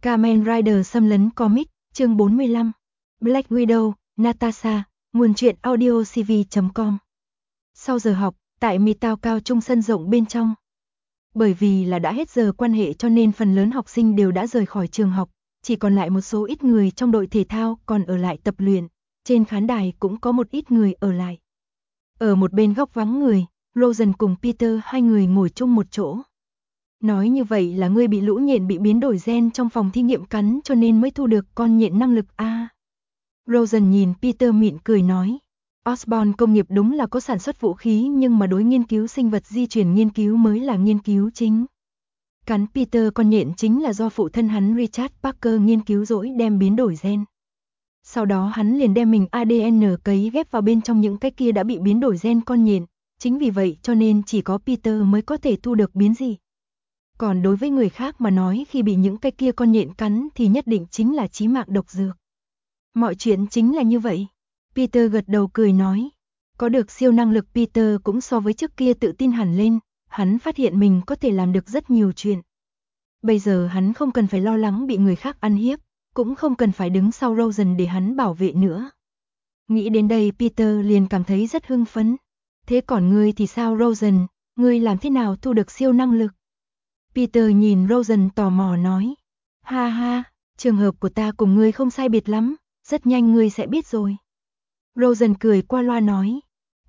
Kamen Rider xâm lấn comic, chương 45. Black Widow, Natasha, nguồn truyện audiocv.com. Sau giờ học, tại Mitao cao trung sân rộng bên trong. Bởi vì là đã hết giờ quan hệ cho nên phần lớn học sinh đều đã rời khỏi trường học, chỉ còn lại một số ít người trong đội thể thao còn ở lại tập luyện, trên khán đài cũng có một ít người ở lại. Ở một bên góc vắng người, Rosen cùng Peter hai người ngồi chung một chỗ. Nói như vậy là ngươi bị lũ nhện bị biến đổi gen trong phòng thí nghiệm cắn cho nên mới thu được con nhện năng lực a. Rosen nhìn Peter mỉm cười nói. Osborn công nghiệp đúng là có sản xuất vũ khí nhưng mà đối nghiên cứu sinh vật di truyền nghiên cứu mới là nghiên cứu chính. Cắn Peter con nhện chính là do phụ thân hắn Richard Parker nghiên cứu dỗi đem biến đổi gen. Sau đó hắn liền đem mình ADN cấy ghép vào bên trong những cái kia đã bị biến đổi gen con nhện, chính vì vậy cho nên chỉ có Peter mới có thể thu được biến dị. Còn đối với người khác mà nói khi bị những cái kia con nhện cắn thì nhất định chính là chí mạng độc dược. Mọi chuyện chính là như vậy. Peter gật đầu cười nói. Có được siêu năng lực Peter cũng so với trước kia tự tin hẳn lên, hắn phát hiện mình có thể làm được rất nhiều chuyện. Bây giờ hắn không cần phải lo lắng bị người khác ăn hiếp, cũng không cần phải đứng sau Rosen để hắn bảo vệ nữa. Nghĩ đến đây Peter liền cảm thấy rất hưng phấn. Thế còn ngươi thì sao Rosen, ngươi làm thế nào thu được siêu năng lực? Peter nhìn Rosen tò mò nói. Ha ha, trường hợp của ta cùng ngươi không sai biệt lắm, rất nhanh ngươi sẽ biết rồi. Rosen cười qua loa nói.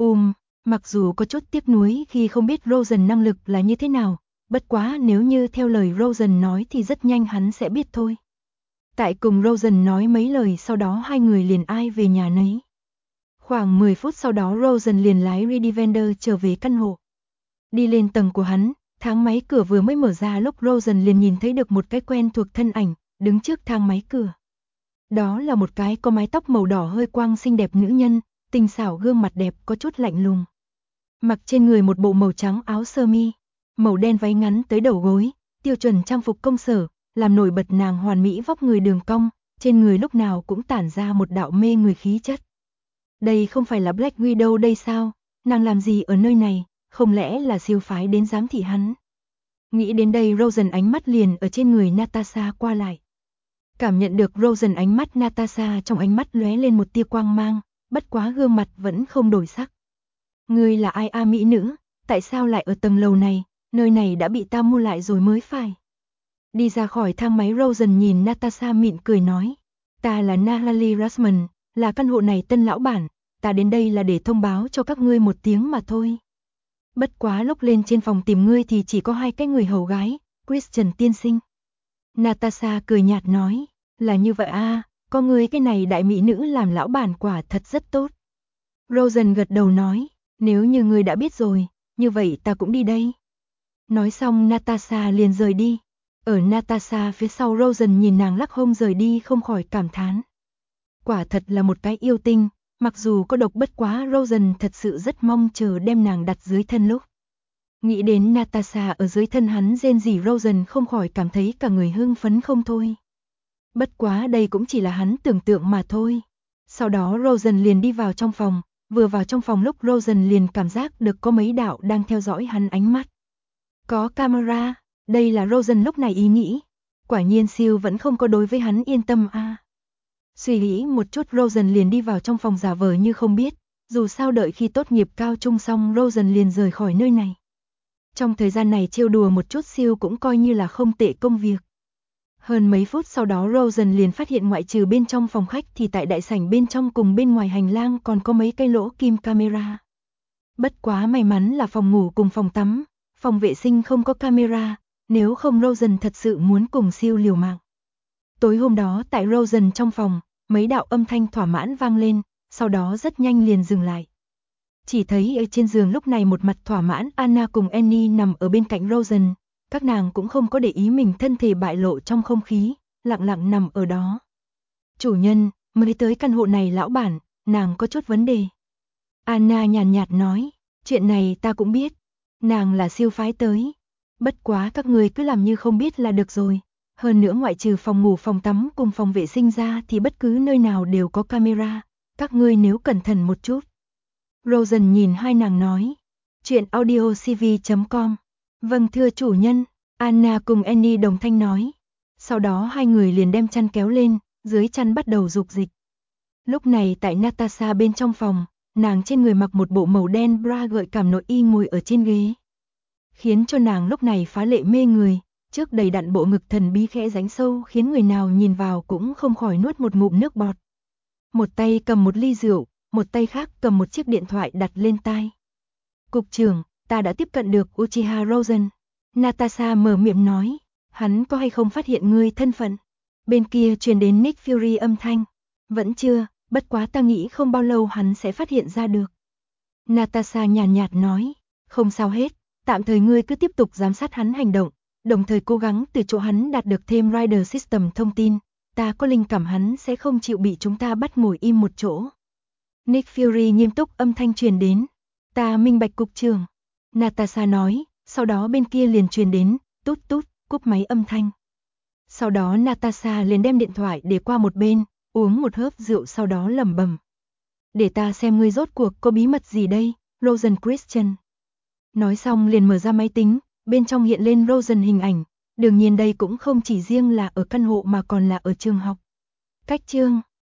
Mặc dù có chút tiếc nuối khi không biết Rosen năng lực là như thế nào, bất quá nếu như theo lời Rosen nói thì rất nhanh hắn sẽ biết thôi. Tại cùng Rosen nói mấy lời sau đó hai người liền ai về nhà nấy. Khoảng 10 phút sau đó Rosen liền lái Redivender trở về căn hộ. Đi lên tầng của hắn, thang máy cửa vừa mới mở ra lúc Rosen liền nhìn thấy được một cái quen thuộc thân ảnh, đứng trước thang máy cửa. Đó là một cái có mái tóc màu đỏ hơi quang xinh đẹp nữ nhân, tinh xảo gương mặt đẹp có chút lạnh lùng. Mặc trên người một bộ màu trắng áo sơ mi, màu đen váy ngắn tới đầu gối, tiêu chuẩn trang phục công sở, làm nổi bật nàng hoàn mỹ vóc người đường cong, trên người lúc nào cũng tản ra một đạo mê người khí chất. Đây không phải là Black Widow đây sao? Nàng làm gì ở nơi này? Không lẽ là siêu phái đến giám thị hắn? Nghĩ đến đây Rosen ánh mắt liền ở trên người Natasha qua lại. Cảm nhận được Rosen ánh mắt Natasha trong ánh mắt lóe lên một tia quang mang, bất quá gương mặt vẫn không đổi sắc. Ngươi là ai a mỹ nữ, tại sao lại ở tầng lầu này, nơi này đã bị ta mua lại rồi mới phải. Đi ra khỏi thang máy Rosen nhìn Natasha mỉm cười nói. Ta là Natalie Rasman, là căn hộ này tân lão bản, ta đến đây là để thông báo cho các ngươi một tiếng mà thôi. Bất quá lúc lên trên phòng tìm ngươi thì chỉ có hai cái người hầu gái, Christian tiên sinh. Natasha cười nhạt nói, là như vậy a, có ngươi cái này đại mỹ nữ làm lão bản quả thật rất tốt. Rosen gật đầu nói, nếu như ngươi đã biết rồi, như vậy ta cũng đi đây. Nói xong Natasha liền rời đi. Ở Natasha phía sau Rosen nhìn nàng lắc hông rời đi không khỏi cảm thán. Quả thật là một cái yêu tinh, mặc dù có độc bất quá Rosen thật sự rất mong chờ đem nàng đặt dưới thân lúc. Nghĩ đến Natasha ở dưới thân hắn rên rỉ Rosen không khỏi cảm thấy cả người hưng phấn không thôi. Bất quá đây cũng chỉ là hắn tưởng tượng mà thôi. Sau đó Rosen liền đi vào trong phòng, vừa vào trong phòng lúc Rosen liền cảm giác được có mấy đạo đang theo dõi hắn ánh mắt. Có camera, đây là Rosen lúc này ý nghĩ. Quả nhiên siêu vẫn không có đối với hắn yên tâm a. Suy nghĩ một chút Rosen liền đi vào trong phòng giả vờ như không biết, dù sao đợi khi tốt nghiệp cao trung xong Rosen liền rời khỏi nơi này. Trong thời gian này trêu đùa một chút siêu cũng coi như là không tệ công việc. Hơn mấy phút sau đó Rosen liền phát hiện ngoại trừ bên trong phòng khách thì tại đại sảnh bên trong cùng bên ngoài hành lang còn có mấy cái lỗ kim camera. Bất quá may mắn là phòng ngủ cùng phòng tắm, phòng vệ sinh không có camera, nếu không Rosen thật sự muốn cùng siêu liều mạng. Tối hôm đó tại Rosen trong phòng, mấy đạo âm thanh thỏa mãn vang lên, sau đó rất nhanh liền dừng lại. Chỉ thấy ở trên giường lúc này một mặt thỏa mãn Anna cùng Annie nằm ở bên cạnh Rosen, các nàng cũng không có để ý mình thân thể bại lộ trong không khí, lặng lặng nằm ở đó. Chủ nhân, mới tới căn hộ này lão bản, nàng có chút vấn đề. Anna nhàn nhạt nói, chuyện này ta cũng biết, nàng là siêu phái tới. Bất quá các người cứ làm như không biết là được rồi. Hơn nữa ngoại trừ phòng ngủ phòng tắm cùng phòng vệ sinh ra thì bất cứ nơi nào đều có camera, các ngươi nếu cẩn thận một chút. Rosen nhìn hai nàng nói, chuyện audiocv.com. Vâng thưa chủ nhân, Anna cùng Annie đồng thanh nói. Sau đó hai người liền đem chăn kéo lên, dưới chăn bắt đầu dục dịch. Lúc này tại Natasha bên trong phòng, nàng trên người mặc một bộ màu đen bra gợi cảm nội y ngồi ở trên ghế. Khiến cho nàng lúc này phá lệ mê người, trước đầy đặn bộ ngực thần bí khẽ rãnh sâu khiến người nào nhìn vào cũng không khỏi nuốt một ngụm nước bọt. Một tay cầm một ly rượu, một tay khác cầm một chiếc điện thoại đặt lên tai. Cục trưởng, ta đã tiếp cận được Uchiha Rosen. Natasha mở miệng nói, hắn có hay không phát hiện ngươi thân phận? Bên kia truyền đến Nick Fury âm thanh. Vẫn chưa, bất quá ta nghĩ không bao lâu hắn sẽ phát hiện ra được. Natasha nhàn nhạt nói, không sao hết, tạm thời ngươi cứ tiếp tục giám sát hắn hành động, đồng thời cố gắng từ chỗ hắn đạt được thêm Rider System thông tin, ta có linh cảm hắn sẽ không chịu bị chúng ta bắt ngồi im một chỗ. Nick Fury nghiêm túc âm thanh truyền đến, ta minh bạch cục trưởng. Natasha nói, sau đó bên kia liền truyền đến, tút tút, cúp máy âm thanh. Sau đó Natasha liền đem điện thoại để qua một bên, uống một hớp rượu sau đó lẩm bẩm. Để ta xem ngươi rốt cuộc có bí mật gì đây, Rosen Christian. Nói xong liền mở ra máy tính, bên trong hiện lên Rosen hình ảnh, đương nhiên đây cũng không chỉ riêng là ở căn hộ mà còn là ở trường học. Cách chương